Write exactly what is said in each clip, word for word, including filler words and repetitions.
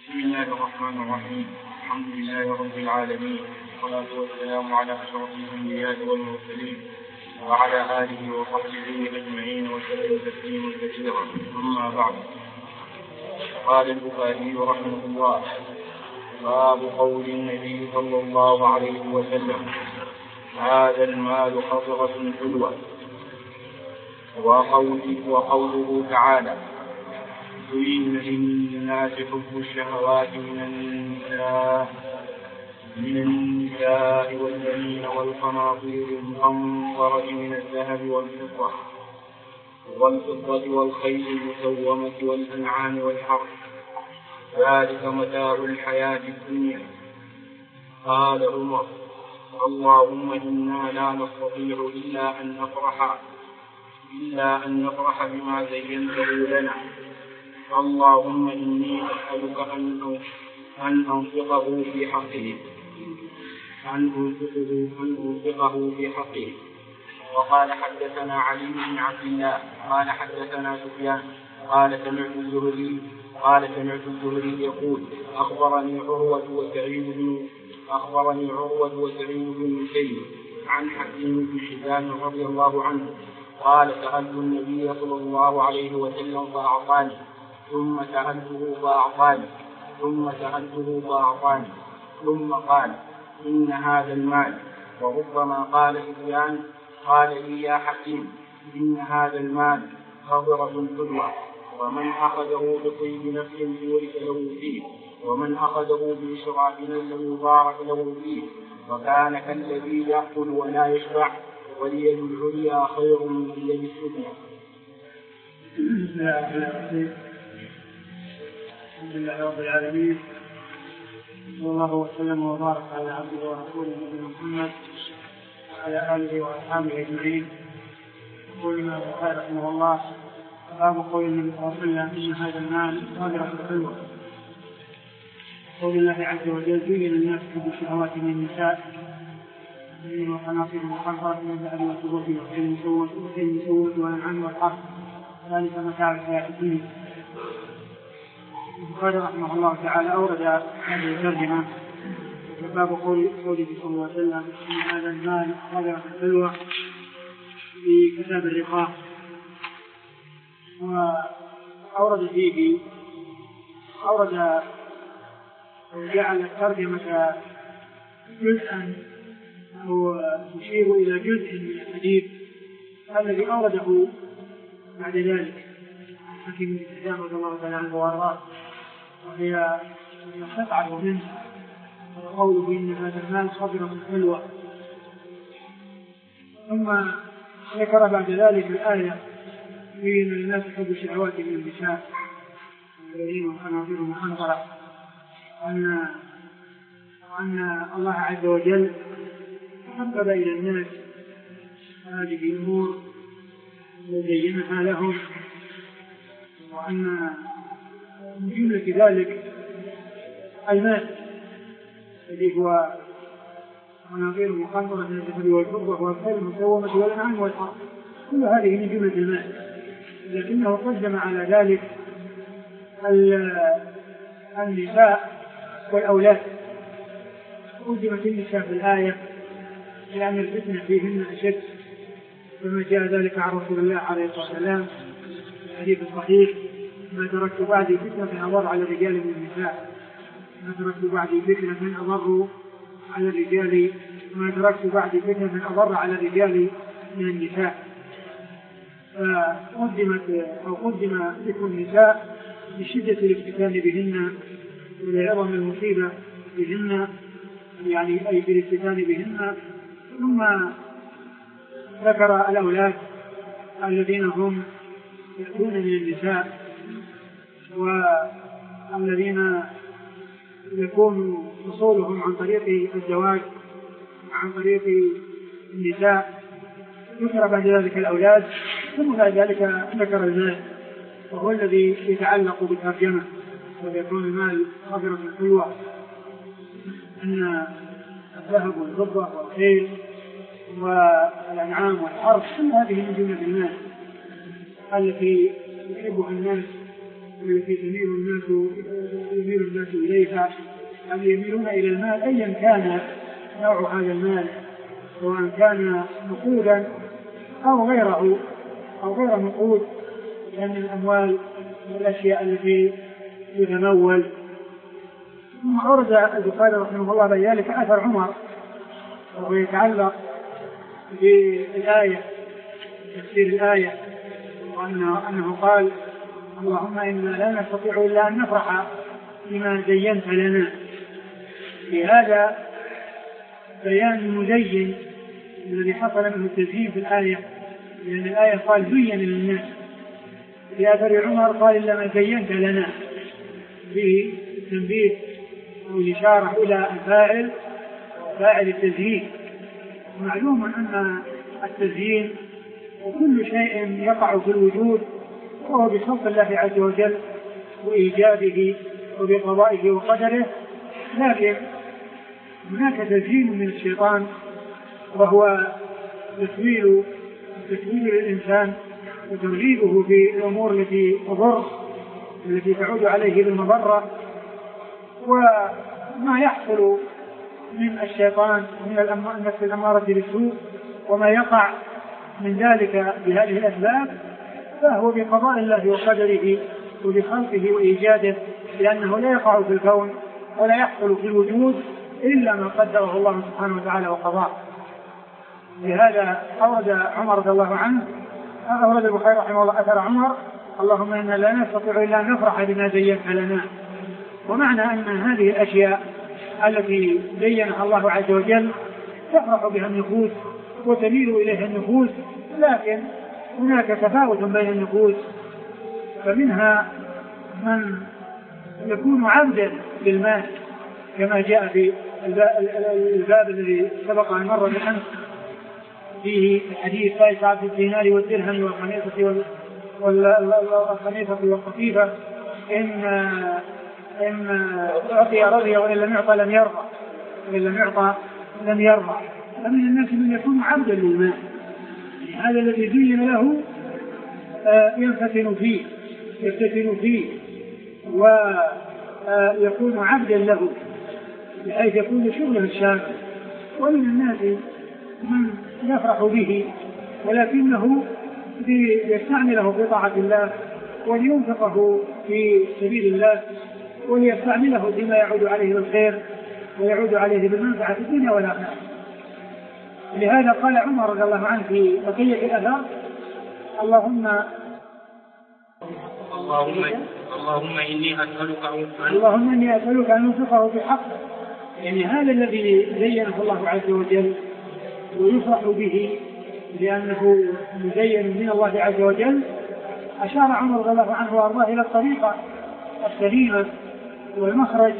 بسم الله الرحمن الرحيم. الحمد لله رب العالمين، والصلاة والسلام على أشرف الأنبياء والمرسلين وعلى آله وصحبه أجمعين وسلم تسليما كثيرا. أما بعد، قال البخاري رحمه الله: باب قول النبي صلى الله عليه وسلم: هذا المال خضرة حلوة. وقوله تعالى: زين للناس حب الشهوات من النساء من النساء والبنين والقناطير المقنطرة من الذهب والفضة والفضة والخيل المسومة والأنعام والحرث، ذلك متاع الحياة الدنيا. قال عمر: اللهم إنا لا نستطيع إلا أن نفرح إلا أن نفرح بما زينته لنا. اللهم إني أسألك أن أن أنفقه في حقه أن أنفقه أن أنفقه في حقه. وقال: حدثنا علي بن عبد الله قال حدثنا سفيان قال سمعت الزهري قال سمعت الزهري يقول: أخبرني عروة وسعيد بن أخبرني عروة وسعيد بن مسيب عن حكيم بن حزام رضي الله عنه قال: سألت النبي صلى الله عليه وسلم فأعطاني، ثم سألته فأعطاني، ثم سألته فأعطاني، ثم قال: إن هذا المال. وربما قال سفيان: قال لي يا حكيم: إن هذا المال خضرة حلوة، ومن أخذه بطيب نفس بورك له فيه، ومن أخذه بإشراف لم يبارك له فيه، وكان كالذي يأكل ولا يشبع، واليد العليا خير من اليد السفلى. الحمد لله رب العالمين، صلى الله وسلم وبارك على عبده ورسوله نبينا محمد وعلى آله وأصحابه أجمعين. يقول الإمام البخاري رحمه الله: باب قول النبي صلى الله عليه وسلم: إن هذا المال خضرة حلوة. قول الله عز وجل: زين الناس حب الشهوات من النساء والقناطير المقنطرة من الذهب والفضة والخيل المسومة والأنعام والحرث، ذلك متاع الحياة الدنيا. البخاري رحمه الله تعالى أورد هذه الترجمة باب قوله صلى الله عليه وسلم: إن هذا المال خضرة حلوة في كتاب الرقاق. وأورد فيه أورد جعل الترجمة جزءا أو يشير إلى جزء من الحديث الذي أورده بعد ذلك حكيم بن حزام رضي الله تعالى عنه وارضاه، وهي تفعل منه قوله: إن هذا المال خضرة حلوة. ثم ذكر بعد ذلك الآية: زين للناس حب الشهوات من النساء والبنين والقناطير المقنطرة، أن أن الله عز وجل حبب إلى الناس هذه الأمور وزينها لهم، وأن من جملة ذلك المال الذي هو قناطير المقنطرة من الذهب والفضة والخيل المسومة والأنعام والحرث، كل هذه من جملة المال، لكنه قدم على ذلك النساء والأولاد. قدمت النساء في الآية لأن الفتنة فيهن أشد، كما جاء ذلك عن رسول الله عليه الصلاة والسلام في الحديث الصحيح: ما تركت بعدي فتنة أضر على الرجال من النساء ما تركت بعدي فتنة أضر على الرجال ما تركت بعدي فتنة أضر على الرجال من النساء. فقدمت أو قدم ذكر النساء لشدة الافتتان بهن ولعظم المصيبة بهن، يعني أي في الافتتان بهن. ثم ذكر الأولاد الذين هم يأتون من النساء والذين يكون حصولهم عن طريق الزواج عن طريق النساء. ذكر بعد ذلك الأولاد، ثم بعد ذلك ذكر المال، وهو الذي يتعلق بالترجمة، ويكون المال خضرة حلوة، أن الذهب والفضة والخيل والأنعام والحرث كل هذه من جملة المال التي يحبها الناس التي يميل الناس يميل الناس إليها أم يميلون إلى المال أيا كان نوع هذا المال، سواء كان نقودا أو غيره أو غير نقود، لأن الأموال والأشياء التي يتمول. ثم أورد البخاري رحمه الله بذلك أثر عمر وهو يتعلق بالآية، تفسير الآية، وأنه أنه قال: اللهم إنا لا نستطيع إلا أن نفرح بما زينت لنا. بهذا بيان المزين الذي حصل منه التزيين في الآية، لأن الآية قال زين للناس، في أثر عمر قال إلا ما زينت لنا، به التنبيه والإشارة إلى الفاعل فاعل التزيين. معلوم أن التزيين وكل شيء يقع في الوجود وهو بخلق الله عز وجل وإيجاده وبقضائه وقدره، لكن هناك تزيين من الشيطان وهو تسويل تسويل للإنسان وترغيبه في الأمور التي تضر التي تعود عليه بالمضرة. وما يحصل من الشيطان من النفس الأمارة بالسوء وما يقع من ذلك بهذه الأسباب فهو بقضاء الله وقدره وبخلقه وإيجاده، لأنه لا يقع في الكون ولا يحصل في الوجود إلا ما قدره الله سبحانه وتعالى وقضاه. لهذا أورد عمر رضي الله عنه أورد البخاري رحمه الله أثر عمر: اللهم إنا لا نستطيع إلا أن نفرح بما زينت لنا. ومعنى أن هذه الأشياء التي زينها الله عز وجل تفرح بها النفوس وتميل إليها النفوس، لكن هناك تفاوت بين النفوس، فمنها من يكون عبدا للمال كما جاء في الباب الذي سبق أن مر بالأمس فيه الحديث: لا يسعى في الدينار والدرهم والخميصة والخميصة والقطيفة، إن إن أعطي رضي وإن لم يعطى لم يرضى وإن لم يعطى لم يرضى. فمن الناس من يكون عبدا للمال، هذا الذي زين له ينفتن فيه يفتتن فيه ويكون عبدا له بحيث يكون شغله الشاغل. ومن الناس من يفرح به ولكنه ليستعمله في طاعة الله ولينفقه في سبيل الله وليستعمله فيما يعود عليه بالخير ويعود عليه بالمنفعة في الدنيا والآخرة. لهذا قال عمر رضي الله عنه في بقية الأثر: اللهم اللهم اللهم إني أسألك اللهم إني أسألك أن أنفقه بحق. يعني هذا الذي زينه الله عز وجل ويفرح به لأنه مزين من الله عز وجل. أشار عمر رضي الله عنه وأرضاه إلى الطريقة السليمة والمخرج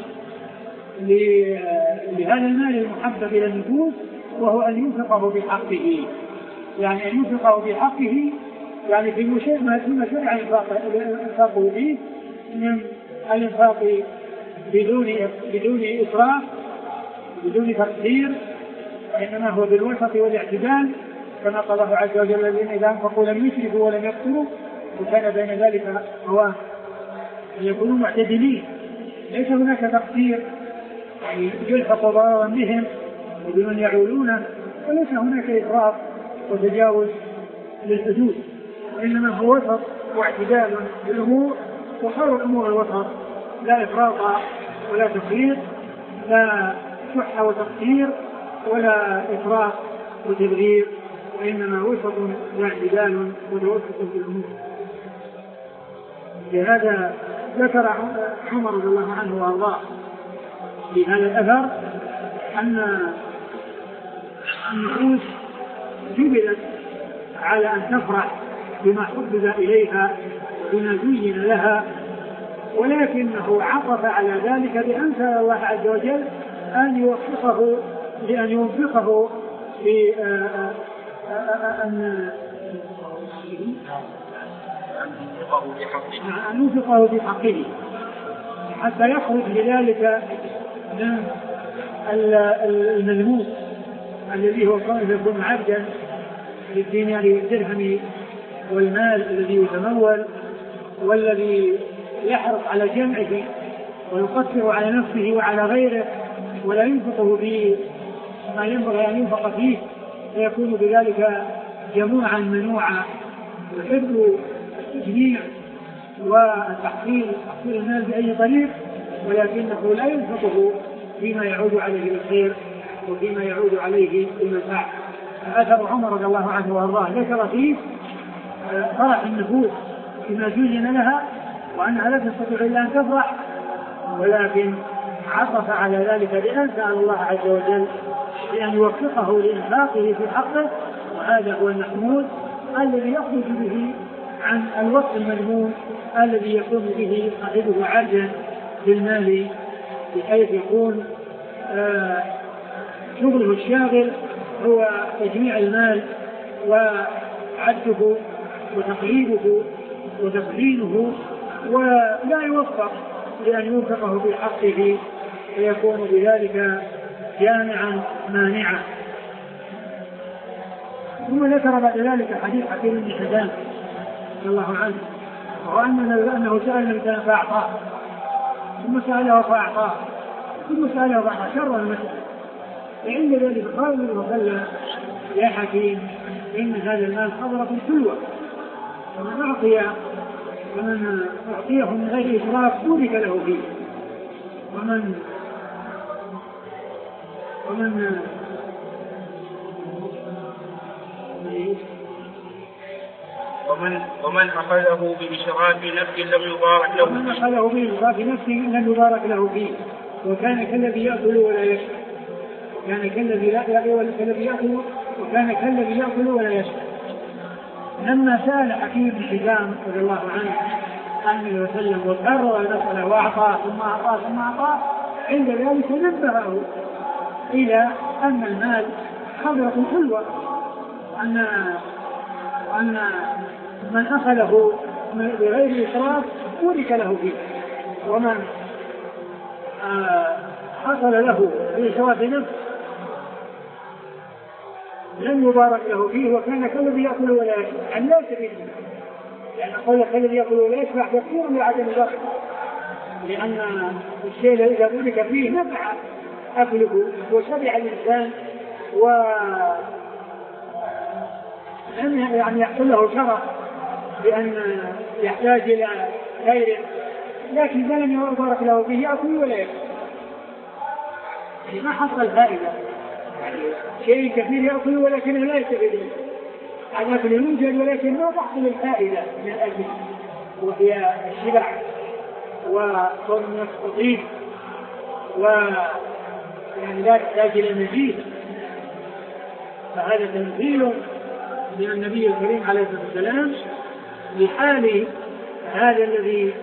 لهذا المال المحبب إلى النفوس، وهو أن ينفقه بحقه. يعني أن ينفقه بحقه يعني في ما شرع الإنفاق فيه من الإنفاق بدون بدون إسراف بدون تقصير، إنما هو بالوسط والاعتدال، كما قال الله عز وجل: الذين إذا أنفقوا لم يسرفوا ولم يقتروا وكان بين ذلك قوام. أن يكونوا معتدلين، ليس هناك تقصير يعني يلحق ضررا بهم وبمن يعولونه، وليس هناك إسراف وتجاوز للحدود، وإنما هو وسط واعتدال بالأمور، وخير الأمور الوسط، لا إفراط ولا تفريط، لا شح وتقصير ولا إفراط وتبذير، وإنما وسط واعتدال وتوسط في الأمور. لهذا ذكر عمر رضي الله عنه وارضاه في هذا الأثر أن النفوس جبلت على أن تفرح بما حبب إليها وبما زين لها، ولكنه عطف على ذلك بأن سأل الله عز وجل أن يوفقه لأن ينفقه في أن أن ينفقه في حقه حتى يخرج بذلك من المذموم الذي هو كونه يكون عبدا للدينار والدرهم والمال الذي يتمول والذي يحرص على جمعه ويقصر على نفسه وعلى غيره ولا ينفقه في ما ينبغي أن ينفق فيه، فيكون بذلك جموعا منوعا يحب التجميع وتحصيل تحصيل المال بأي طريق، ولكنه لا ينفقه فيما يعود عليه بالخير وفيما يعود عليه بالمنفعة. أثر عمر رضي الله عنه وارضاه ذكر فيه فرح النفوس بما زين لها وأنها لا تستطيع إلا أن تفرح، ولكن عطف على ذلك بأن سأل الله عز وجل بأن يوفقه لإنفاقه في حقه، وهذا هو المحمود الذي يخرج به عن الوصف المذموم الذي يكون به صاحبه عرجا بالمال، بحيث يكون آه شغله الشاغل هو تجميع المال وعده وتقليده وتقليله، ولا يوفق لأن ينفقه في حقه، فيكون بذلك جامعا مانعا. ثم ذكر بعد ذلك حديث حكيم بن حزام رضي الله عنه، وأنه سأل الإنسان فأعطاه، ثم سأله فأعطاه، ثم سأله فأعطاه شر المسألة. فعند ذلك قال النبي صلى الله عليه وسلم يا حكيم إن هذا المال خضرة حلوة، ومن أعطي ومن أعطيه من غير إسراف بورك له فيه، ومن ومن ومن ومن أخذه بإشراف نفس لم يبارك له ومن أخذه بإشراف نفس لم يبارك له فيه، وكان كالذي يأكل ولا يشرب، كان كالذي لا يأكل والذي يأكل وكان كالذي يأكل ولا يشرب. لما سأل حكيم بن حزام رضي الله عنه عن النبي صلى الله عليه وسلم وكرر المسألة وأعطاه ثم أعطاه ثم أعطاه، عند ذلك نبهه إلى أن المال خضرة حلوة، وأن وأن من أخذه بغير إسراف بورك له فيه، ومن حصل له بإسراف نفس لم يبارك له فيه، وكان كالذي يأكل ولا يشبع. عن لا سبيل يعني قول كالذي يأكل ولا يشبع كثير من عدم البركة، لأن الشيء الذي إذا بورك فيه نفع أكله وشبع الإنسان ولم يعني يحصل له شرف بأن يحتاج إلى غيره، لكن إذا لم يبارك له فيه يأكل ولا يشبع يعني ما حصل فائدة. يعني شيء كثير يأكل ولكنه لا يستفيد منه، الأكل يوجد ولكن ما تحصل الفائدة من الأكل، وهي الشبع وكون النفس تطيب ويعني لا تحتاج إلى مزيد. فهذا تمثيل من النبي الكريم عليه الصلاة والسلام لحال هذا الذي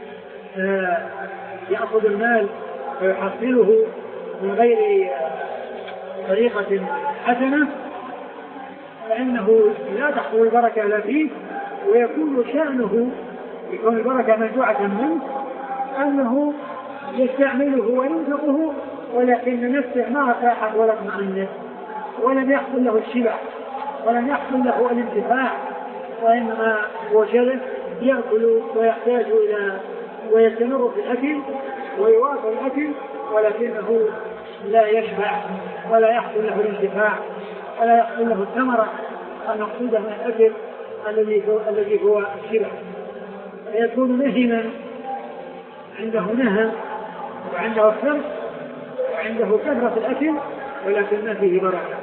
يأخذ المال ويحصله من غير طريقة حسنة، فإنه لا تحصل البركة لا فيه، ويكون شأنه يكون البركة منزوعة منه أنه يستعمله وينفقه، ولكن نفسه ما ارتاحت ولا اطمأنت ولم يحصل له الشبع ولم يحصل له الانتفاع، وإنما هو جلس يأكل ويحتاج إلى ويستمر في الأكل ويواصل الأكل، ولكنه لا يشبع ولا يحصل له الانتفاع ولا يحصل له الثمرة المقصودة من الأكل الذي هو الذي هو الشبع. فيكون نهما عنده نهم وعنده الثمر وعنده كثرة الأكل ولكن ما فيه بركة.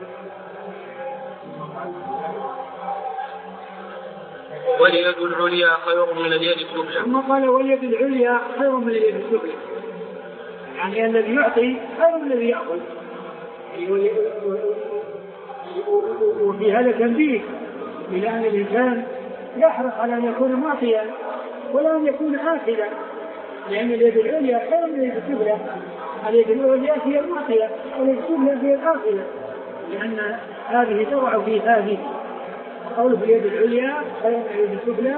واليد العليا خير من اليد السفلى. ثم قال واليد العليا خير من اليد السفلى، يعني الذي يعطي خير من الذي يأخذ. وفي هذا تنبيه إلى أن الإنسان يحرص على أن يكون معطيا ولا أن يكون آخذا، لأن اليد العليا خير من اليد السفلى. اليد العليا هي المعطية واليد السفلى هي الآخذة، لأن هذه تضع في هذه. قوله في اليد العليا خير من اليد السفلى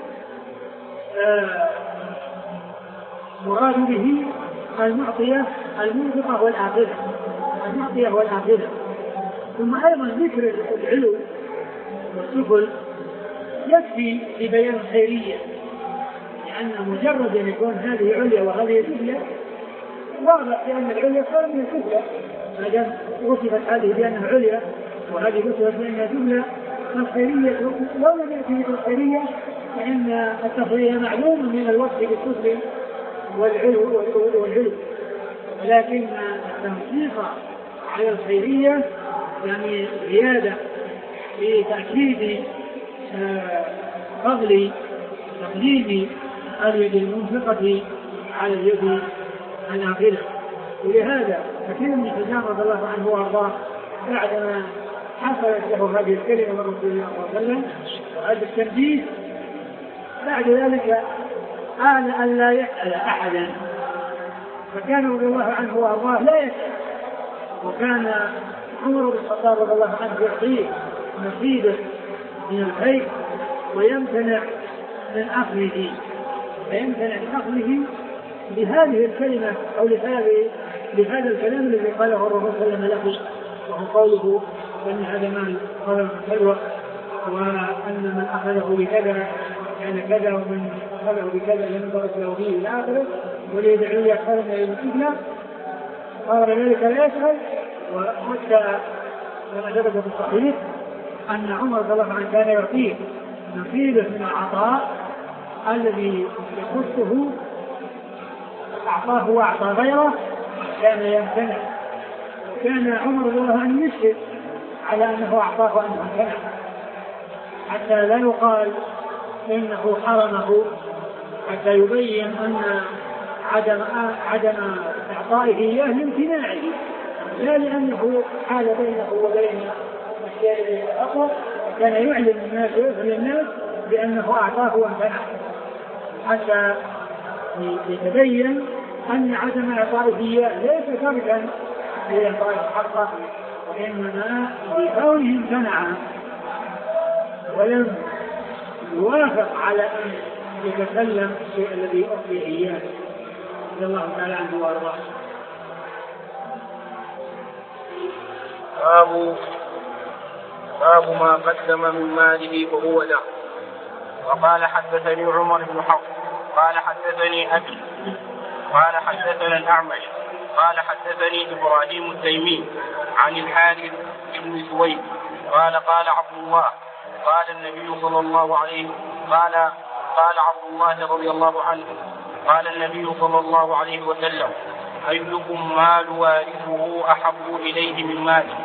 آه مراد به المعطية المنفقة والآخذة، المعطية والآخذة. ثم أيضا ذكر العلو والسفل يكفي لبيان الخيرية، لأن مجرد أن يكون هذه عليا وهذه سفلى واضح لأن العليا صار من السفلى، ما دام وصفت هذه بأنها عليا وهذه وصفت بأنها سفلى. الخيرية لو لم يأتي بالخيرية فإن التفضيل معلوم من الوصف بالسفل والعلو والعلو، ولكن التنصيص على الخيرية يعني زيادة في تأكيد فضل تقديم اليد المنفقة على اليد الآخرة. ولهذا كثير من حزام رضي الله عنه وارضاه بعدما حصلت له هذه الكلمة من رسول الله صلى الله عليه وسلم وهذا التنبيه بعد ذلك آل أن لا يسأل أحدا، فكان رضي الله عنه وارضاه لا يسأل، وكان عمر بن الخطاب رضي الله عنه يعطيه نصيبه من الخير ويمتنع من أخذه، فيمتنع من أخذه بهذه الكلمة أو لهذا الكلام الذي قاله الرسول صلى الله عليه وسلم، وهو قوله أن هذا مال قال حلوة، وأن من أخذه بكذا يعني كذا، ومن أخذه بكذا لم يبارك له فيه الآخرة وليدعو لي أخذنا إلى الفتنة. قال ذلك لا يسأل. وحتى لما ثبت في الصحيح أن عمر رضي الله عنه كان يعطيه نصيبه من العطاء الذي يخصه أعطاه وأعطى غيره كان يمتنع، وكان عمر رضي الله عنه يشهد على أنه أعطاه وأنه امتنع حتى لا يقال إنه حرمه، حتى يبين أن عدم عدم إعطائه إياه لامتناعه لا لأنه حال بينه وبين الشيء الذي يتأخر، كان يعلم الناس ويخبر الناس بأنه أعطاه وامتنع حتى يتبين أن عدم إعطائه إياه ليس تركا لإعطائه حقه، وإنما بكونه امتنع ولم يوافق على أن يتكلم الشيء الذي أعطي إياه رضي الله تعالى عنه وأرضاه. باب باب ما قدم من ماله فهو له. وقال حدثني عمر بن حفص قال حدثني أبي قال حدثنا الأعمش قال حدثني إبراهيم التيمي عن الحارث بن سويد قال قال عبد الله قال النبي صلى الله عليه قال قال عبد الله رضي الله عنه قال النبي صلى الله عليه وسلم أيكم مال وارثه أحب إليه من ماله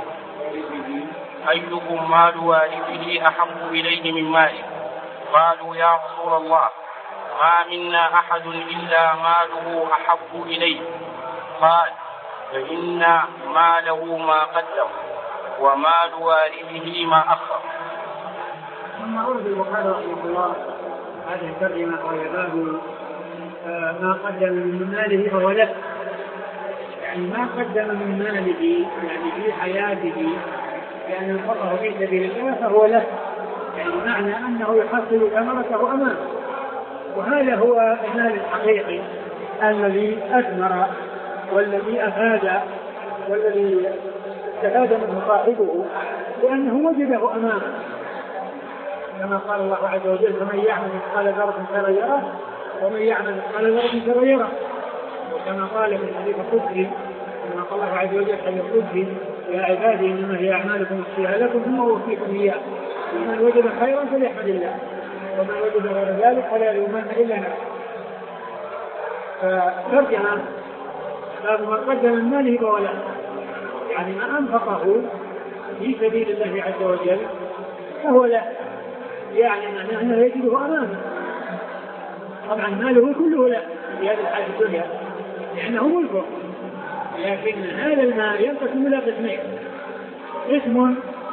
أيكم مال وارثه أحب إليه من ماله قالوا يا رسول الله ما منا أحد إلا ماله أحب إليه قال فإن ماله ما قدم ومال وارثه ما أخر. ثم أرد وقال رحمه الله هذه الكلمة وهي باب ما قدم من ماله فهو له، يعني ما قدم من ماله يعني في حياته لأن انفقه في سبيل الله فهو له، يعني معنى أنه يحصل ثمرته أمامه، وهذا هو المال الحقيقي الذي أثمر والذي أفاد والذي استفاد منه صاحبه لأنه وجده أمامه، كما قال الله عز وجل فمن يعمل مثقال ذرة خيرا يره ومن يعمل مثقال ذرة شرا يره، وكما قال في الحديث القدسي كما قال الله عز وجل في القدسي يا عبادي إنما هي أعمالكم أحصيها لكم ثم أوفيكم إياه ومن وجد خيرا فليحمد الله ومن وجد غير ذلك فلا يلومن إلا نفسه. فترجع باب ما قدم من ماله فهو له، يعني ما أنفقه في سبيل الله عز وجل فهو له، يعني معناه أنه يجده أمامه. طبعا ماله كله له في هذه الحياة الدنيا لأنه ملكه، لكن هذا المال ينقسم إلى قسمين: قسم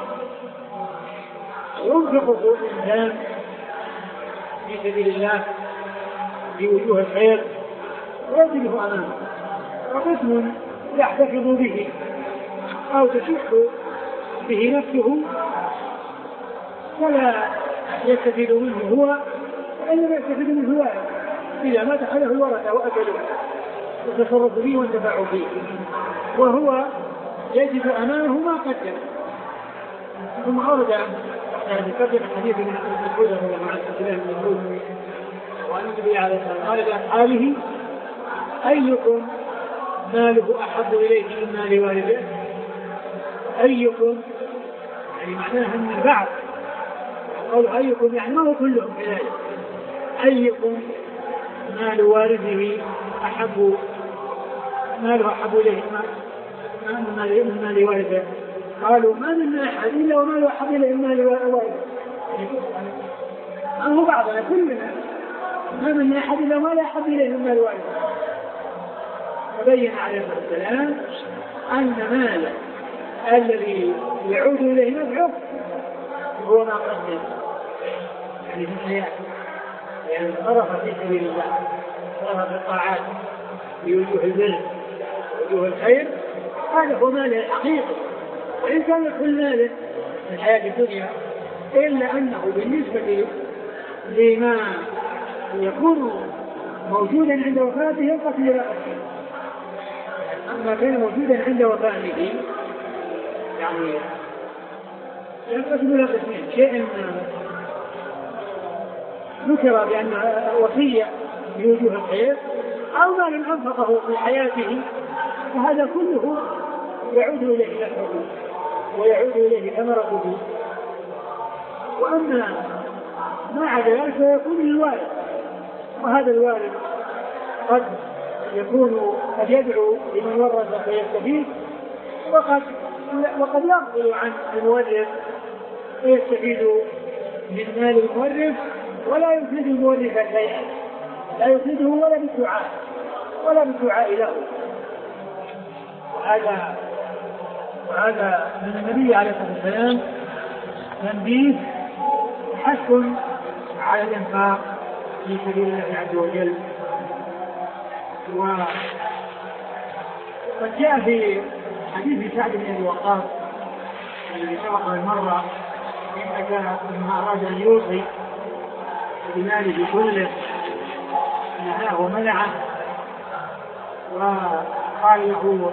ينفقه الإنسان في سبيل الله في وجوه الخير ويجده أمامه، وقسم يحتفظ به أو تشح به نفسه ولا يستفيد منه هو وإنما يستفيد منه هو إذا مات أخذه الورثة وأكلوه وتصرفوا فيه وانتفعوا فيه، وهو يجد أمامه ما قدم. ثم أورد يعني قدم الحديث من الحدود مع الإسلام من والنبي عليه الصلاة والسلام قال لأصحابه أيكم ماله أحب إليه من مال والده؟ أيكم يعني معناها أن البعض قالوا أيكم يعني ما هو كلهم كذلك. أيكم مال والده أحب ماله أحب إليه من مال والده؟ قالوا ما من أحد إلا وماله أحب إليه من مال والده. ما هو بعضنا كلنا ما من أحد إلا وماله أحب إليه من مال والده. فبين عليه الصلاة والسلام أن ماله الذي يعود إليه نفعه هو ما قدم يعني في الحياة، يعني صرف في سبيل الله، صرف في الطاعات بوجوه البر ووجوه الخير، هذا هو ماله الحقيقي. وإن كان كل ماله في الحياة الدنيا إلا أنه بالنسبة لما يكون موجودا عند وفاته ينقص إلى أكثر. أما كان موجودا عند وفاته يعني ينقسم إلى قسمين: شيء ذكر بأن وصية بوجوه الخير، أو مال أنفقه في حياته، وهذا كله يعود إليه نفعه ويعود إليه ثمرته. وأما ما عدا ذلك فيكون للوالد، وهذا الوالد قد يكون قد يدعو لمن ورث فيستفيد، وقد وقد يغفل عن المورث فيستفيد من مال المورث ولا يفيد المورث شيئا، لا يفيده ولا بالدعاء ولا بالدعاء له. وهذا وهذا من النبي عليه الصلاة والسلام تنبيه حث على الإنفاق في سبيل الله عز وجل. وقد جاء في حديث سعد بن أبي وقاص الذي سبق المرة إن أراد أن يوصي بماله كله نهاه ومنعه، وقال له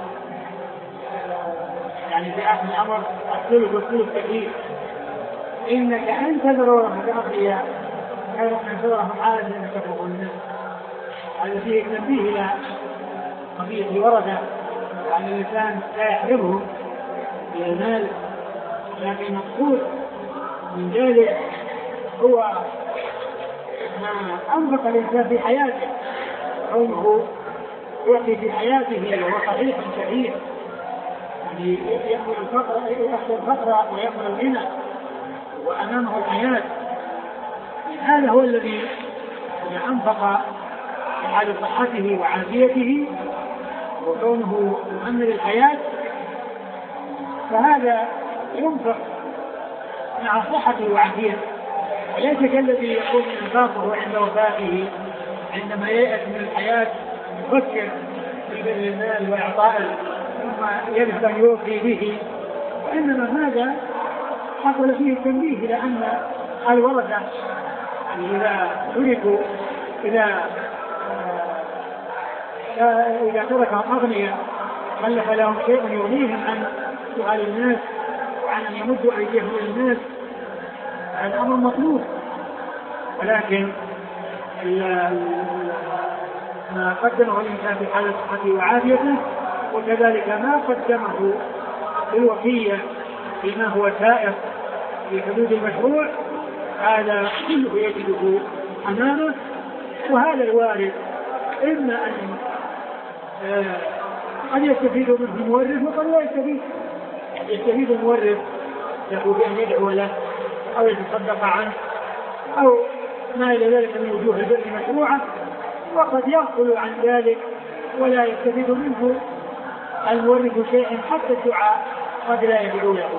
يعني في آخر الأمر الثلث والثلث كثير، إنك أن تذرهم كأغنياء خير من تذرهم عالة ينفقون الناس. هذا فيه تنبيه إلى قضية الورثة، يعني الإنسان لا يحرمه من المال، لكن المقصود من ذلك هو ما أنفق الإنسان في حياته، كونه يعطي في حياته وهو صحيح كثير، يعني يأمل الفقر يأخذ الفقر ويأمل الغنى وأمامه الحياة. هذا هو الذي أنفق على صحته وعافيته وكونه مؤمن الحياة، فهذا ينفق مع صحته وعافيته، وليس كالذي يكون انفاقه عند وفاته عندما ييأس من الحياة يفكر في بذل المال وإعطائه ثم يجب أن يوفي به. وإنما هذا حصل فيه التنبيه إلى أن الورثة إذا تركوا إذا إذا تركهم أغنياء خلف لهم شيء يغنيهم عن سؤال الناس وعن أن يمدوا أيديهم للناس، هذا أمر مطلوب. ولكن ما قدمه الإنسان في حال صحته وعافيته، وكذلك ما قدمه بالوصية فيما هو سائر في حدود المشروع، هذا كله يجده أمامه. وهذا الوارث إما أن آه قد يستفيد منه المورث وقد لا يستفيد. يستفيد المورث له بأن يدعو له أو يتصدق عنه أو ما إلى ذلك من وجوه البر مشروعة، وقد يغفل عن ذلك ولا يستفيد منه المورث شيئا، حتى الدعاء قد لا يدعو له.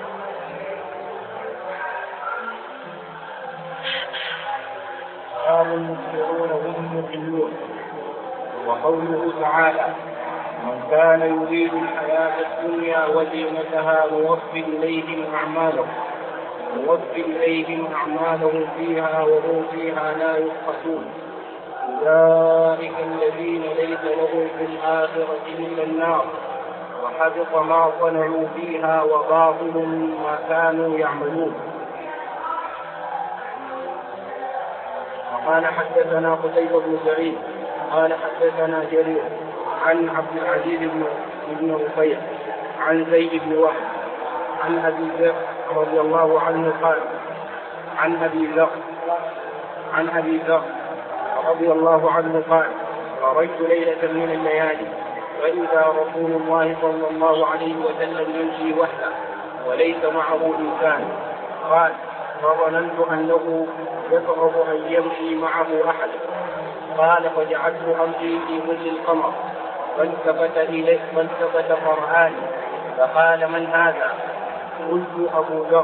قال المسلمون هم المقلون. وقوله تعالى: من كان يريد الحياة الدنيا وزينتها نوفي إليهم أعمالهم نوفي إليهم أعمالهم فيها وهم فيها لا يبخسون. أولئك الذين ليس لهم في الآخرة إلا النار وحبط ما صنعوا فيها وباطل ما كانوا يعملون. قال حدثنا قتيبة بن سعيد قال حدثنا جرير عن عبد العزيز بن بن رفيع عن زيد بن وهب عن أبي ذر رضي الله عنه قال عن أبي ذر عن أبي ذر رضي الله عنه قال خرجت ليلة من الليالي وإذا رسول الله صلى الله عليه وسلم يمشي وحده وليس معه إنسان. قال فظننت أنه يصعب أن يمشي معه أحد. قال فجعلت أمشي في ظل القمر فالتفت إليه فالتفت فرآني فقال من هذا؟ قلت أبو ذر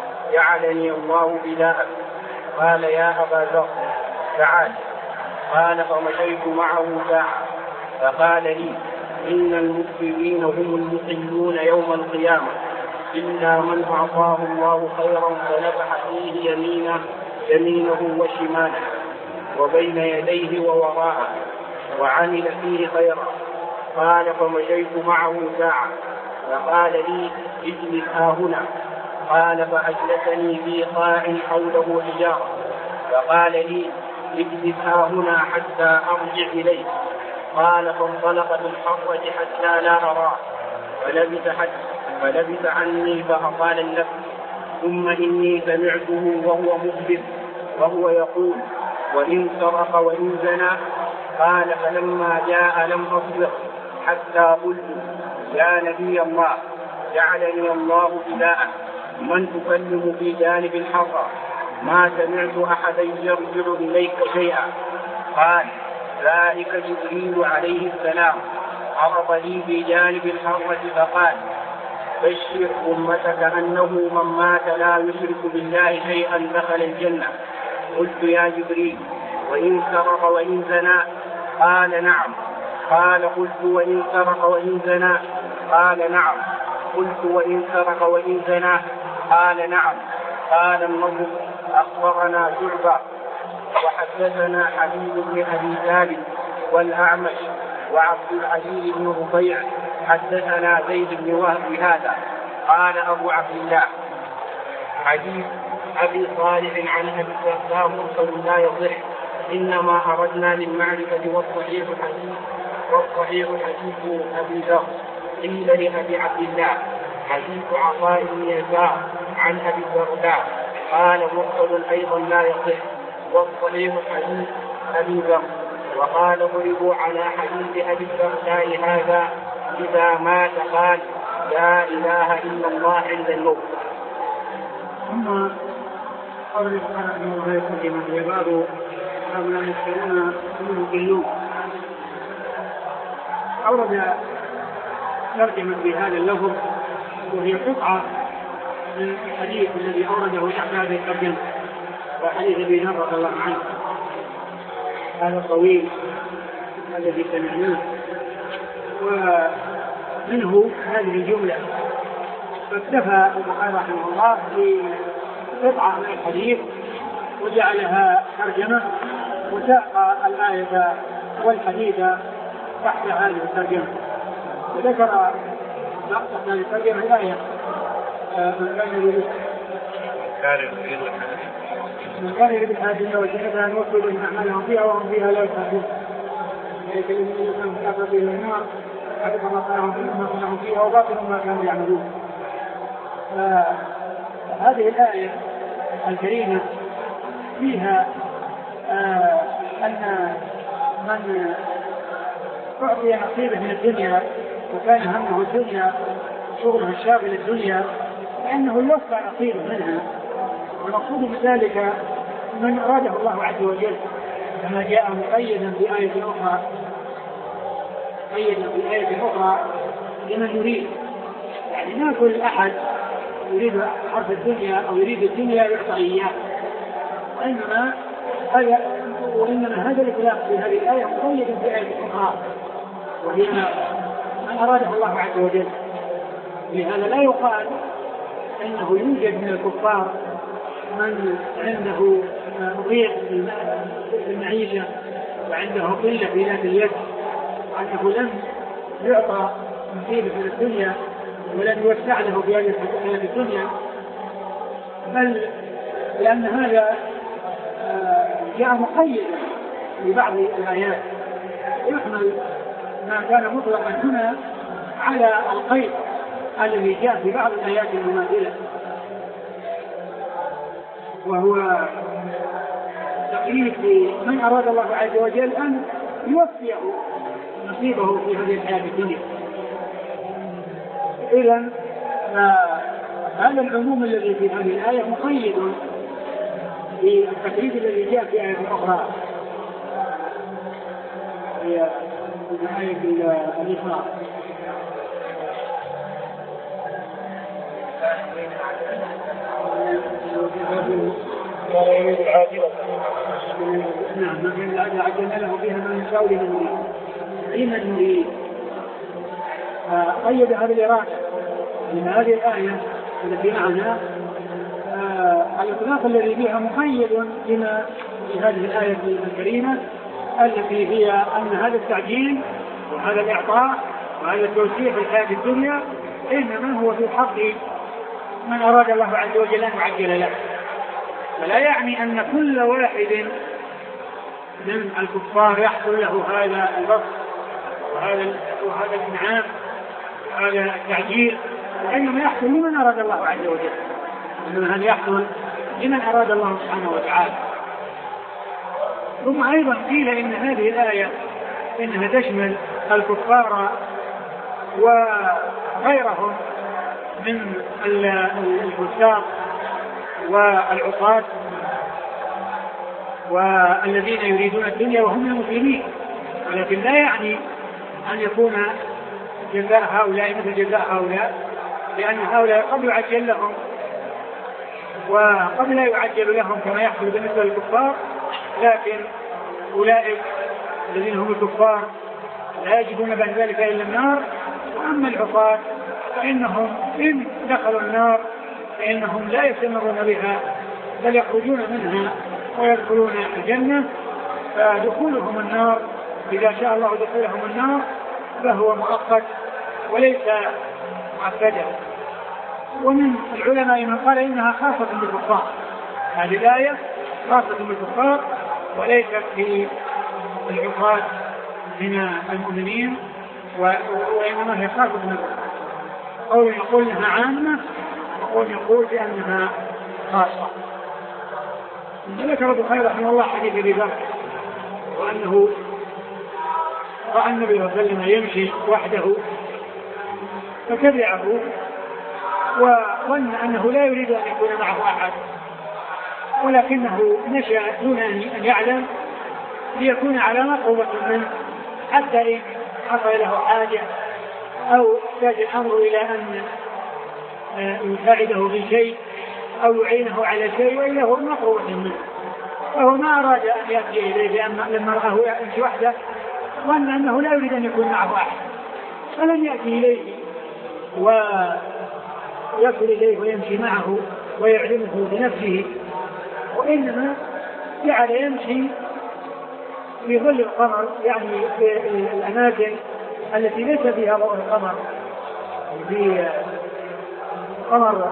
جعلني الله بلاءك. قال يا أبا ذر تعال. قال فمشيت معه ساعة فقال لي إن المسلمين هم المقيمون يوم القيامة إلا من أعطاه الله خيرا فنفح فيه يمينه يمينه وشماله وبين يديه ووراءه وعمل فيه خيرا. قال فمشيت معه ساعة فقال لي اجلس ها هنا. قال فأجلسني في قاع حوله حجارة فقال لي اجلس ها هنا حتى أرجع إليه. قال فانطلق بالحرة حتى لا أراه فلبث حتى فلبث عني فأطال النفس. ثم إني سمعته وهو مخبر وهو يقول وإن سرق وإن زنى. قال فلما جاء لم أصبر حتى قلت يا نبي الله جعلني الله بلاءك من تكلم في جانب الحرة ما سمعت أحدا يرجع إليك شيئا. قال ذلك جبريل عليه السلام عرض لي في جانب الحرة فقال بشر أمتك أنه من مات لا يشرك بالله شيئا دخل الجنة. قلت يا جبريل وإن سرق وإن زنى؟ قال نعم. قال قلت وإن سرق وإن زنى؟ قال نعم. قلت وإن سرق وإن زنى؟ قال نعم. قال النضر أخبرنا شعبة وحدثنا حبيب بن أبي ثابت والأعمش وعبد العزيز بن رفيع حدثنا زيد بن وهب هذا. قال أبو عبد الله حديث أبي صالح عن أبي الدرداء مرسل لا يصح إنما أردنا للمعرفة والصحيح حديث والصحيح حديث أبي ذر. قيل لأبي عبد الله حديث عطاء بن يسار عن أبي الدرداء قال مرسل أيضا لا يصح والصحيح حديث أبي ذر. وقال ضربوا على حديث أبي الدرداء هذا إذا مات قال لا إله إلا الله عند الموت. ثم قال سبحانه أنه لا يقدم العباد قبل أن يشترون منه كلهم. أورد ترجمة بهذا اللفظ وهي قطعة من الحديث الذي أورده تحت هذه الترجمة وحديث أبي ذر رضي الله عنه هذا الطويل الذي سمعناه ومنه هذه الجملة. فاكتفى البخاري رحمه الله بقطعة من الحديث وجعلها ترجمة وساق الآية والحديث تحت هذه الترجمة. وذكر تحت هذه الترجمة الآية من كان يريد من كان يريد الحاجة والجنة أن يوصل إن أعمالهم فيها وهم فيها لا يخافون ذلك الذين يؤمنون بالآخرة إلى النار حدث ما كانوا فيها وباطل ما كانوا يعملون. فهذه الآية الكريمة فيها آه أن من أعطي نصيبه من الدنيا وكان همه الدنيا شغله الشاغل الدنيا فإنه يوفى نصيبه منها. والمقصود بذلك من أراده الله عز وجل كما جاء مقيدا بآية أخرى مقيدا بآية أخرى لمن يريد. يعني ما كل أحد يريد حرف الدنيا أو يريد الدنيا يعطى إياه وإنما هذا وإنما هذا الكلام في هذه الآية مقيد بآية أخرى وهي من أراده الله عز وجل. لهذا لا يقال أنه يوجد من الكفار من عنده ضيق في المعيشة وعنده قلة في ذات اليد وأنه لم يعطى نصيبه من الدنيا ولن يوسع له في هذه الدنيا، بل لأن هذا جاء مقيدا لبعض الآيات، يحمل ما كان مطلقا هنا على القيد الذي جاء في بعض الآيات المماثلة، وهو تقييد لمن أراد الله عز وجل أن يوفيه نصيبه في هذه الحياة الدنيا. إذن هذا العموم الذي في هذه الآية مقيد بالتقييد الذي جاء في آية أخرى، هي آية الإسراء. نعم، من عجلنا له فيها من نشاء لمن نريد لمن نريد. قيد هذه الإرادة من هذه الآية التي معنا، الإطلاق الذي فيها مقيد بما في هذه الآية الكريمة التي هي أن هذا التعجيل وهذا الإعطاء وهذا التوسيع في الحياة الدنيا إنما هو في حق من أراد الله عز وجل أن يعجل له، ولا يعني أن كل واحد من الكفار يحصل له هذا البسط وهذا وهذا الإنعام وهذا التعجيل، وإنما يحصل لمن أراد الله عز وجل، إنما هذا يحصل لمن أراد الله سبحانه وتعالى. ثم أيضا قيل إن هذه الآية إنها تشمل الكفار وغيرهم من الفساق والعصاة والذين يريدون الدنيا وهم المسلمين، ولكن لا يعني أن يكون جزاء هؤلاء مثل جزاء هؤلاء، لأن هؤلاء قد يعجل لهم وقد لا يعجل لهم كما يحصل بالنسبة للكفار، لكن أولئك الذين هم الكفار لا يجدون بعد ذلك إلا النار. وأما العصاة فإنهم إن دخلوا النار فإنهم لا يستمرون بها بل يخرجون منها ويدخلون الجنة، فدخولهم النار إذا شاء الله دخولهم النار فهو مؤقت وليس مؤكدا. ومن العلماء من قال إنها خاصة بالكفار، هذه الآية خاصة بالكفار وليست في العصاة من المؤمنين، وإنما هي خاصة بالكفار. قول يقول إنها عامة وقول يقول بأنها خاصة. ذكر البخاري رحمه الله حديث أبي بكر وأنه رأى النبي صلى الله عليه وسلم يمشي وحده فتبعه وظن أنه لا يريد أن يكون معه أحد، ولكنه مشى دون أن يعلم ليكون على مقربة منه، حتى إن حصل له حاجة أو احتاج الأمر إلى أن يساعده في شيء أو يعينه على شيء وإلا هو مقربة منه، فهو ما أراد أن يأتي إليه لما رآه يمشي وحده ظن أنه لا يريد أن يكون معه أحد، فلم يأتي إليه ويصل إليه ويمشي معه ويعلمه بنفسه، وإنما جعل يمشي في ظل القمر، يعني في الأماكن التي ليس فيها ضوء القمر، في قمر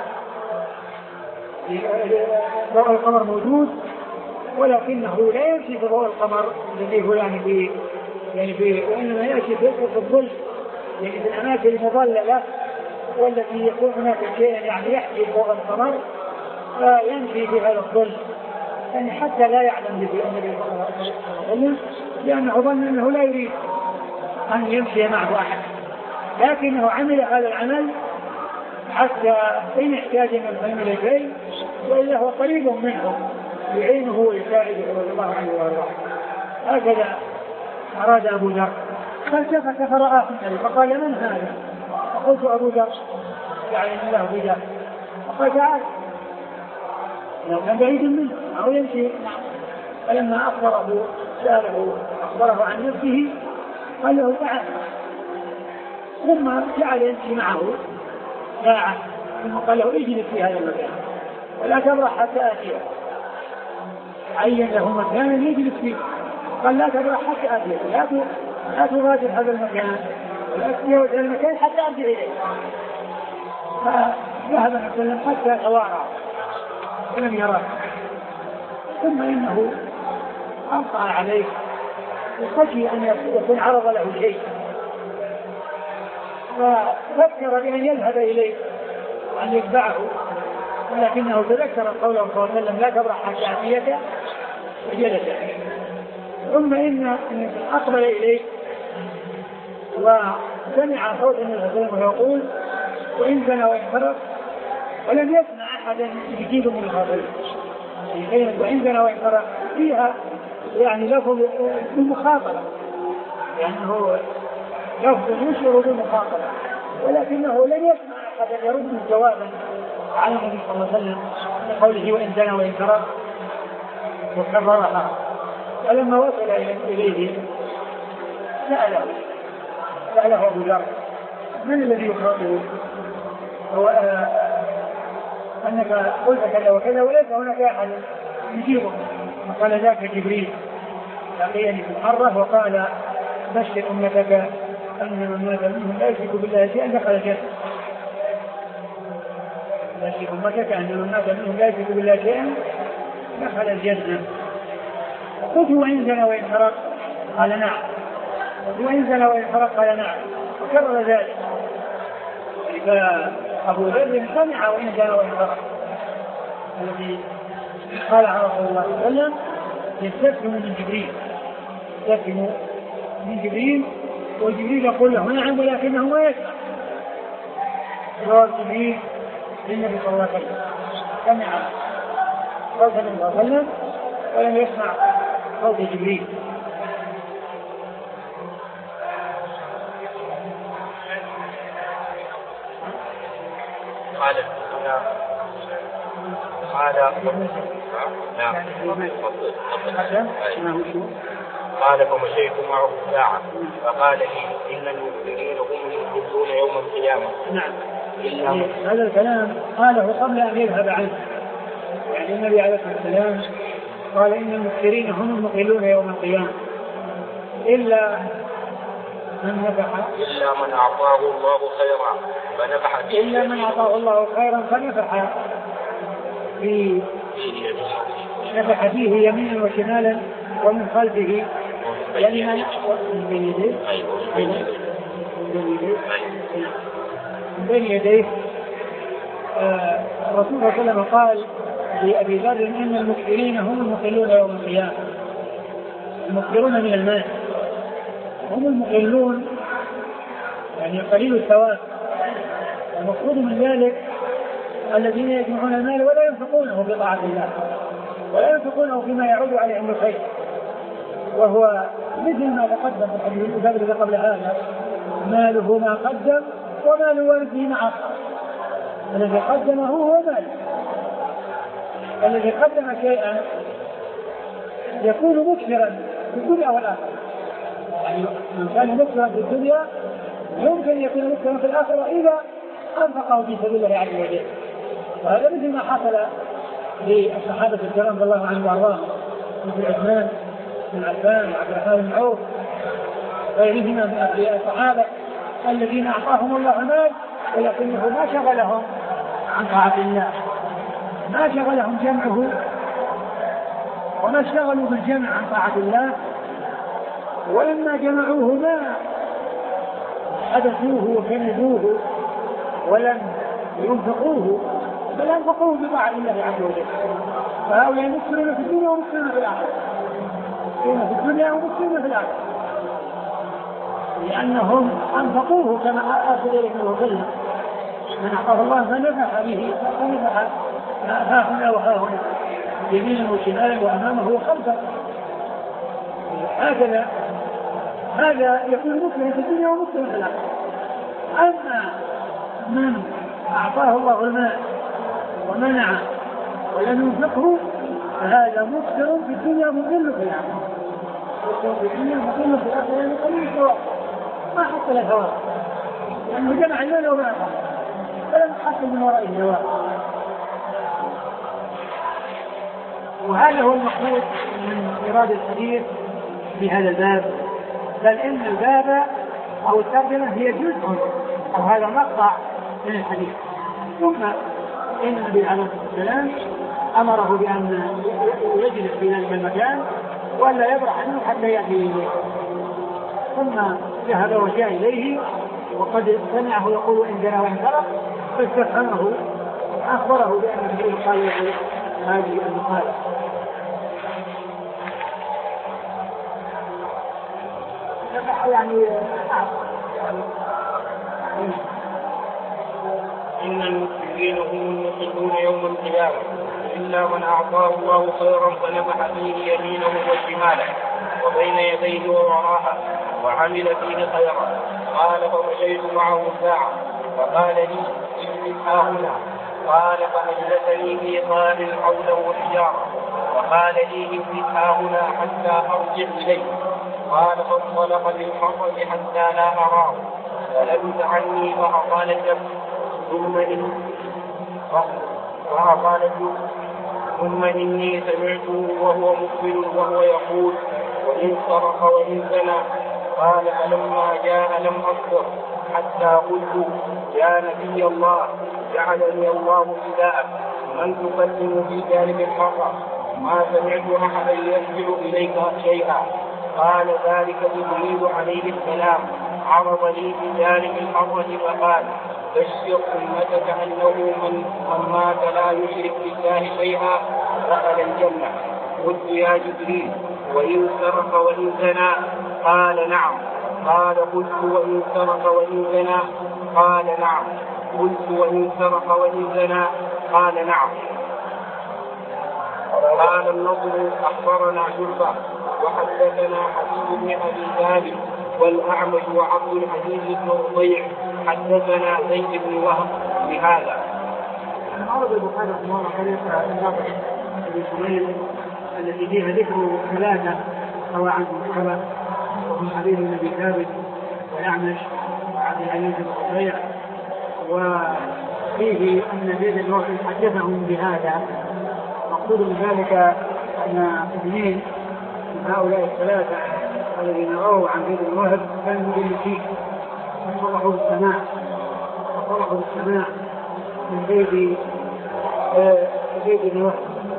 ضوء القمر موجود ولكنه لا يمشي في ضوء القمر الذي هو يعني في يعني في وإنما يمشي في الظل، يعني في الأماكن المظللة والتي يكون هناك شيء يعني يحجب ضوء القمر فيمشي في هذا الظل، يعني حتى لا يعلم به النبي صلى الله عليه وسلم لأنه ظن أنه لا يريد أن يمشي معه أحد، لكنه عمل هذا العمل حتى إن احتاج من عمل شيء وإلا هو قريب منه يعينه ويساعده رضي الله عنه وارضاه. هكذا أراد أبو ذر فالتفت فرآه النبي فقال من هذا؟ فقلت أبو ذر يعني الله بذر، فقال تعال، لو كان بعيد منه أو يمشي، فلما أخبره سأله أخبره عن نفسه قال له تعال، ثم جعل يمشي معه ساعة ثم قال له اجلس في هذا المكان ولا تبرح حتى آتيه، عين له مكان يجلس فيه، قال لا تبرح حتى آتيه، لا تغادر هذا المكان ولا تتجاوز هذا المكان حتى أرجع إليه. فذهب النبي صلى الله عليه وسلم حتى توارى ولم يراه، ثم إنه أبطأ عليه وخشي أن يكون عرض له شيء ففكر بأن يذهب إليه وأن يتبعه، ولكنه تذكر قوله صلى الله عليه وسلم لا تبرح حتى أتيك وجلس. ثم إن أقبل إليه وسمع صوت النبي صلى الله عليه وسلم يقول وإن زنى وإن سرق، ولم يسمع أحدا يجيب من الخاطئين. وإن زنى وإن سرق فيها يعني لفظ بالمخاطرة، يعني هو لفظ يشعر بالمخاطرة، ولكنه لم يسمع أحدا يرد جوابا على النبي صلى الله عليه وسلم لقوله وإن زنى وإن سرق وكررها. فلما وصل إليه سأله سأله أبو ذر من الذي يخاطبه؟ هو آه أنك قلت كذا وكذا وليس هناك أحد يجيبه. فقال ذاك جبريل لقيني في الحرة وقال بشر أمتك أن من مات منهم لا يشرك بالله شيئا دخل الجنة. بشر أمتك أن من مات منهم لا يشرك بالله شيئا دخل الجنة. قلت وإن زنى وإن سرق؟ قال نعم. وإن زنى وإن سرق؟ قال نعم. وكرر ذلك. فأبو ذر سمع وإن زنى وإن سرق الذي قال على رسول الله صلى الله عليه وسلم يستفهم من جبريل يستفهم من جبريل وجبريل يقول له نعم ولكنه ما يسمع. جواب جبريل للنبي صلى الله عليه وسلم سمع صوت النبي صلى الله عليه وسلم ولم يسمع صوت جبريل. قال قال قال فمشيت معه ساعة فقال لي إن المؤمنين هم المفلحون يوم القيامة. نعم. هذا الكلام قاله قبل أن يذهب عنه، يعني النبي عليه الصلاة والسلام قال إن المكثرين هم المقلون يوم القيامة إلا من نفح إلا من أعطاه الله خيرا فنفح فيه إلا من أعطاه الله خيرا فنفح في نفح فيه يمينا وشمالا ومن خلفه يعني من بين يديه من بين يديه. الرسول صلى الله عليه وسلم قال لأبي ذر إن المكثرين هم المقلون يوم القيامة. المكثرون من المال هم المقلون يعني قليل الثواب. المقصود من ذلك الذين يجمعون المال ولا ينفقونه بطاعة الله ولا ينفقونه فيما يعود عليهم الخير، وهو مثل ما تقدم في الحديث الذي قبل هذا ماله ما قدم ومال والده ما أخر. الذي قدمه هو ماله. الذي قدم شيئا يكون مكثرا في الدنيا والآخرة، يعني من كان مكثرا في الدنيا يمكن يكون مكثرا في الآخرة إذا أنفقه في سبيل الله عز وجل. وهذا مثل ما حصل للصحابة الكرام رضي الله عنهم وأرضاهم مثل عثمان بن عفان وعبد الرحمن بن عوف وغيرهما من الصحابة الذين أعطاهم الله المال ولكنه ما شغلهم عن طاعة الله، ما شغلهم جمعه وما اشتغلوا بالجمع عن طاعة الله، ولما جمعوه ما حدثوه وكنزوه ولم ينفقوه بل أنفقوه بطاعة الله عز وجل. فهؤلاء مكثرون في الدنيا ومكثرون في الآخرة، مكثرون في الدنيا ومكثرون في الآخرة، لأنهم أنفقوه كما أرسل إليه وسلم من أعطاه الله فنفح به فنفح هاهنا وهاهنا يمينا وشمالا وأمامه وخلفه. هكذا هذا يكون مكثرا في الدنيا ومكثرا في الآخرة. أما من أعطاه الله المال ومنع ولم ينفقه فهذا مكثر في الدنيا مقل في الآخرة. مكثر في الدنيا مقل في الآخرة يعني قليل الثواب ما حصل ثواب لأنه جمع المال وما أخذ فلم يحصل من وراء الثواب. وهذا هو المقصود من إرادة الحديث في هذا الباب، بل إن الباب أو الترجمة هي جزء أو هذا مقطع من الحديث. ثم إن النبي عليه الصلاة والسلام أمره بأن يجلس في ذلك المكان ولا يبرح عنه حتى يأتي إليه. ثم ذهب وجاء إليه وقد سمعه يقول إن جنى وإن سرق، فاستفهمه أخبره بأن النبي قال له هذه المقالة. يعني إن المسلمين هم المسلمون يوم القيامة إلا من أعطاه الله خيرا فنفح فيه يمينه وشماله وبين يديه ووراءه وعمل فيه خيرا. قال فمشيت معه ساعة فقال لي اجلس ها هنا. قال فأجلسني في قال حوله وحجارة وقال لي اجلس ها هنا حتى أرجع إليه. قال فانطلق بالحصى حتى لا أراه فلبث عني فأطال الدم ثم إن فأطال الدم ثم إني سمعته وهو مقبل وهو يقول وإن سرق وإن زنى. قال فلما جاء لم أصبر حتى قلت يا نبي الله جعلني الله فداءك من تقدم في جانب الحصى ما سمعت أحدا يرجع إليك شيئا. قال ذلك جبريل عليه السلام عرض لي في جانب الحصى فقال بشر أمتك أنه من, من مات لا يشرك بالله شيئا دخل الجنة. قلت يا جبريل وإن سرق وإن زنى؟ قال نعم. قال قلت وإن سرق وإن زنى؟ قال نعم. قلت وإن سرق وإن زنى؟ قال نعم. قال النضر أخبرنا شعبة وحدثنا حبيب بن أبي ثابت والأعمش وعبد العزيز بن ربيع حدثنا زيد بن وهب بهذا. عرض البخاري رحمه الله طريقة النضر بن شميل التي فيها ذكر ثلاثة روى عنهم شعبة وهم حبيب بن أبي ثابت والأعمش وعبد العزيز بن ربيع، وفيه أن زيد بن وهب حدثهم بهذا. مقصود من ذلك أن اثنين من هؤلاء الثلاثة الذين رووا عن زيد بن وهب كانوا مدلسين وصرحوا بالسماع وصرحوا بالسماع من زيد زيد بن وهب.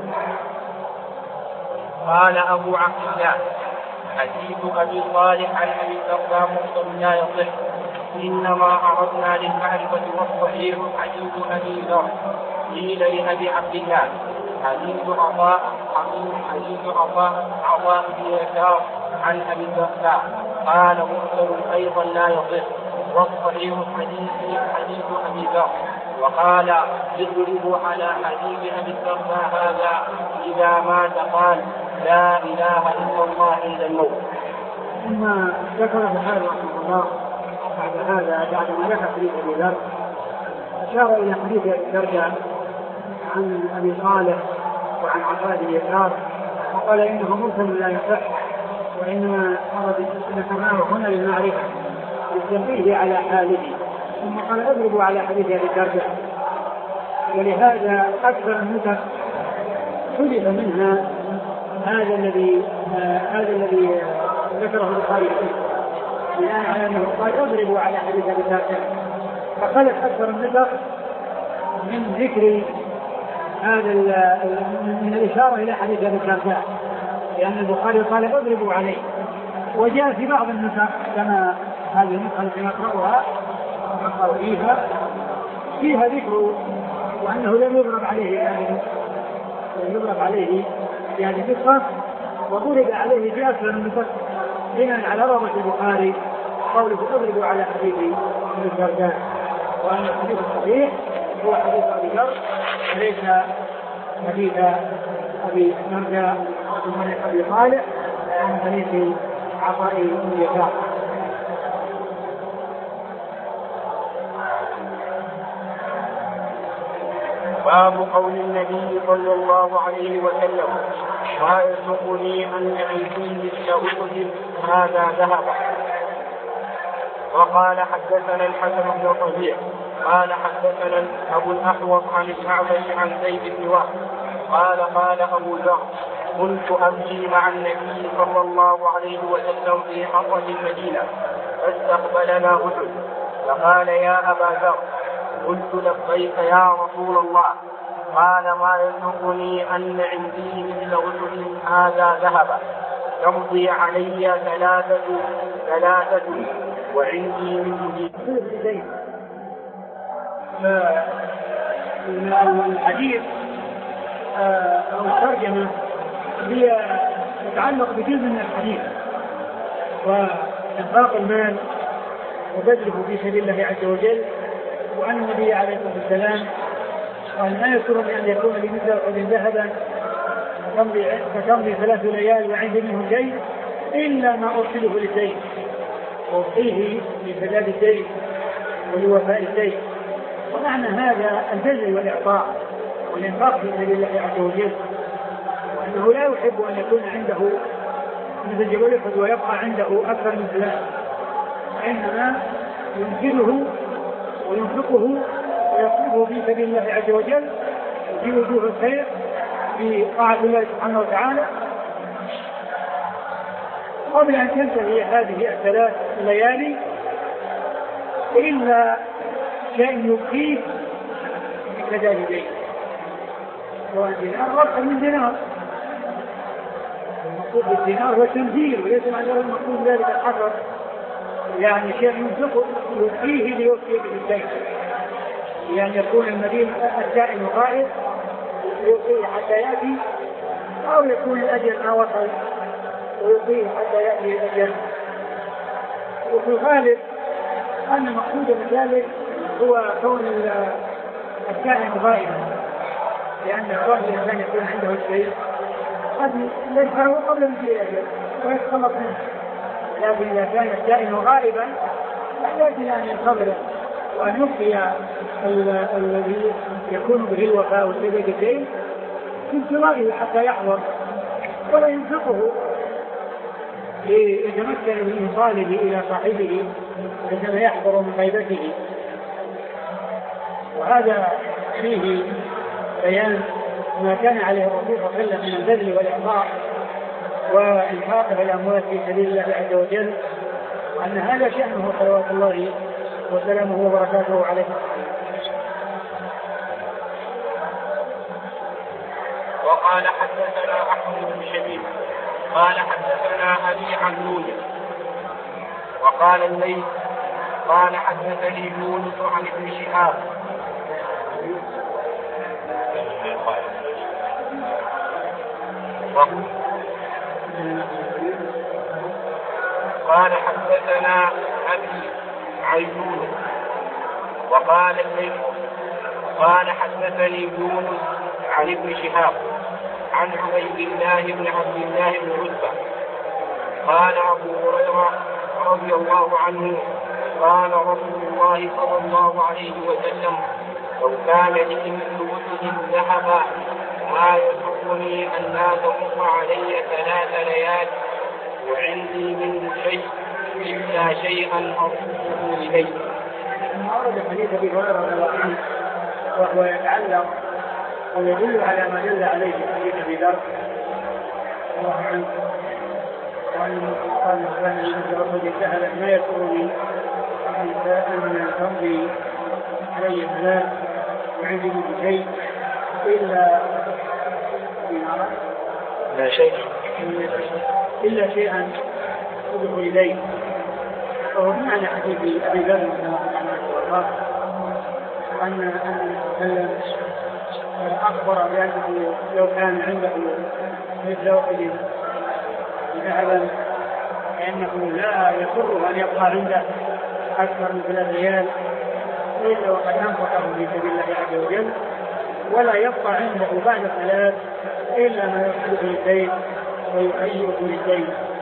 قال أبو عبد الله حديث أبي صالح عن أبي الدرداء مقتضى لا يصح إنما أردنا للمعرفة والصحيح حديث أبي ذر. قيل لأبي عبد الله حديث عطاء حديث عطاء عطاء بن يسار عن أبي الدرداء قال مرسل أيضا لا يصح والصحيح حديث حديث أبي ذر. وقال يضرب على حديث أبي الدرداء هذا إذا مات قال لا إله إلا الله عند الموت. ثم ذكر البخاري رحمه الله بعد هذا بعد ما ذكر حديث أبي ذر أشار إلى حديث أبي الدرداء عن أبي صالح وعن عطاء بن يسار وقال إنه مرسل لا يصح وإنما أرد ذكرناه هنا للمعرفة للتنبيه على حاله. ثم قال اضربوا على حديث أبي الدرداء. ولهذا أكثر النسخ حذف منها هذا الذي آه هذا الذي ذكره البخاري بناء على أنه قال اضربوا على حديث أبي الدرداء، فخلت أكثر النسخ من ذكر هذا من الإشارة إلى حديث أبي الدرداء لأن البخاري قال اضربوا عليه. وجاء في بعض النسخ كما هذه النسخة التي نقرأها نقرأ فيها فيها ذكر وأنه لم يضرب عليه يعني لم يضرب عليه في هذه النسخة وضرب عليه في أكثر النسخ بناء على رغبة البخاري قوله اضربوا على حديث أبي الدرداء وأن الحديث الصحيح هو حديث أبي ذر وليس حديث أبي الدرداء ومن أبي صالح ومن حديث عطاء بن يسار. باب قول النبي صلى الله عليه وسلم ما يسوقني أن عندي مثل أحد هذا ذهب. وقال حدثنا الحسن بن ربيع قال حدثنا أبو الأحوص عن الأعمش عن زيد بن وهب قال قال أبو ذر كنت أمشي مع النبي صلى الله عليه وسلم في حضرة المدينة فاستقبلنا رجل فقال يا أبا ذر قلت لبيك يا رسول الله. قال ما يسوقني أن عندي مثل رجل هذا ذهب. تمضي علي ثلاثة ثلاثة وعندي منه دين. الحديث أو الترجمة هي تتعلق بجزء من الحديث، وإنفاق المال وبذله في سبيل الله عز وجل، وأن النبي عليه الصلاة والسلام قال لا يسرني أن يكون لي مثل أحد ذهبا فتمضي ثلاث ليال وعندي منه شيء إلا ما أرسله للدين وأعطيه لسداد الدين ولوفاء الدين. ومعنى هذا البذل والإعطاء والإنفاق في سبيل الله عز وجل، وأنه لا يحب أن يكون عنده مثل جبل أحد ويبقى عنده أكثر من ثلاث، وإنما ينفذه وينفقه ويصرفه في سبيل الله عز وجل وفي وجوه الخير في طاعة الله سبحانه وتعالى قبل أن تنتهي هذه الثلاث ليالي، إلا شيء يبقيه كذلك دين، سواء دينار أكثر من دينار. المقصود بالدينار هو التنزيل، وليس معنى المقصود ذلك الحجر، يعني شيء ينفقه يبقيه ليوفي به الدين، يعني يكون المدين الدائم غائب ويبقيه حتى يأتي، أو يكون الأجل ما وصل ويبقيه حتى يأتي الأجل. وفي الغالب أن مقصود من ذلك هو كون الدائم غائبا، لأن الرجل الإنسان يكون عنده الشيء قد يدفعه قبل الأجل ويتخلص منه، لكن إذا كان الدائم غائبا يحتاج إلى أن ينتظر وأن يبقي الذي يكون به الوفاء والسداد الدين في انتظاره حتى يحضر، ولا ينفقه ليتمكن من إيصاله إلى صاحبه عندما يحضر من غيبته. وهذا فيه بيان ما كان عليه الرسول صلى الله عليه وسلم من البذل والإعطاء وإنفاق الأموال في سبيل الله عز وجل، وأن هذا شأنه صلوات الله وسلامه وبركاته عليه. وقال حدثنا أحمد بن شبيب قال حدثنا أبي عن يونس وقال الليث قال حدثني يونس عن ابن شهاب قال حدثنا أبي عن يونس وقال الليث قال حدثني يونس عن ابن شهاب عن عبيد الله بن عبد الله بن عتبة قال أبو هريرة رضي الله عنه قال رسول الله صلى الله عليه وسلم لو كان لي مثل أحد ذهبا ما يسرني أن لا تمر علي ثلاث ليال وعندي منه شيء إلا شيئا أرسله إليه. أورد حديث أبي هريرة رضي الله عنه وهو يتعلق ويدل على ما دل عليه حديث أبي ذر الله عنه، وأن قال كان لي رجل سهلا ما يسرني أن تمضي علي ثلاث وعندي منه شيء إلا لا شيء إلا شيئا أدخل إليه. وهو معنى حديث أبي ذر أن أن أخبر بأنه لو كان عنده مثل أحد ذهبا فإنه لا يسره أن يبقى عنده أكثر من ثلاث ليال إلا وقد أنفقه في سبيل الله عز وجل، ولا يبقى عنده بعد ثلاث إلا ما يصلح للدين ويؤيده للدين.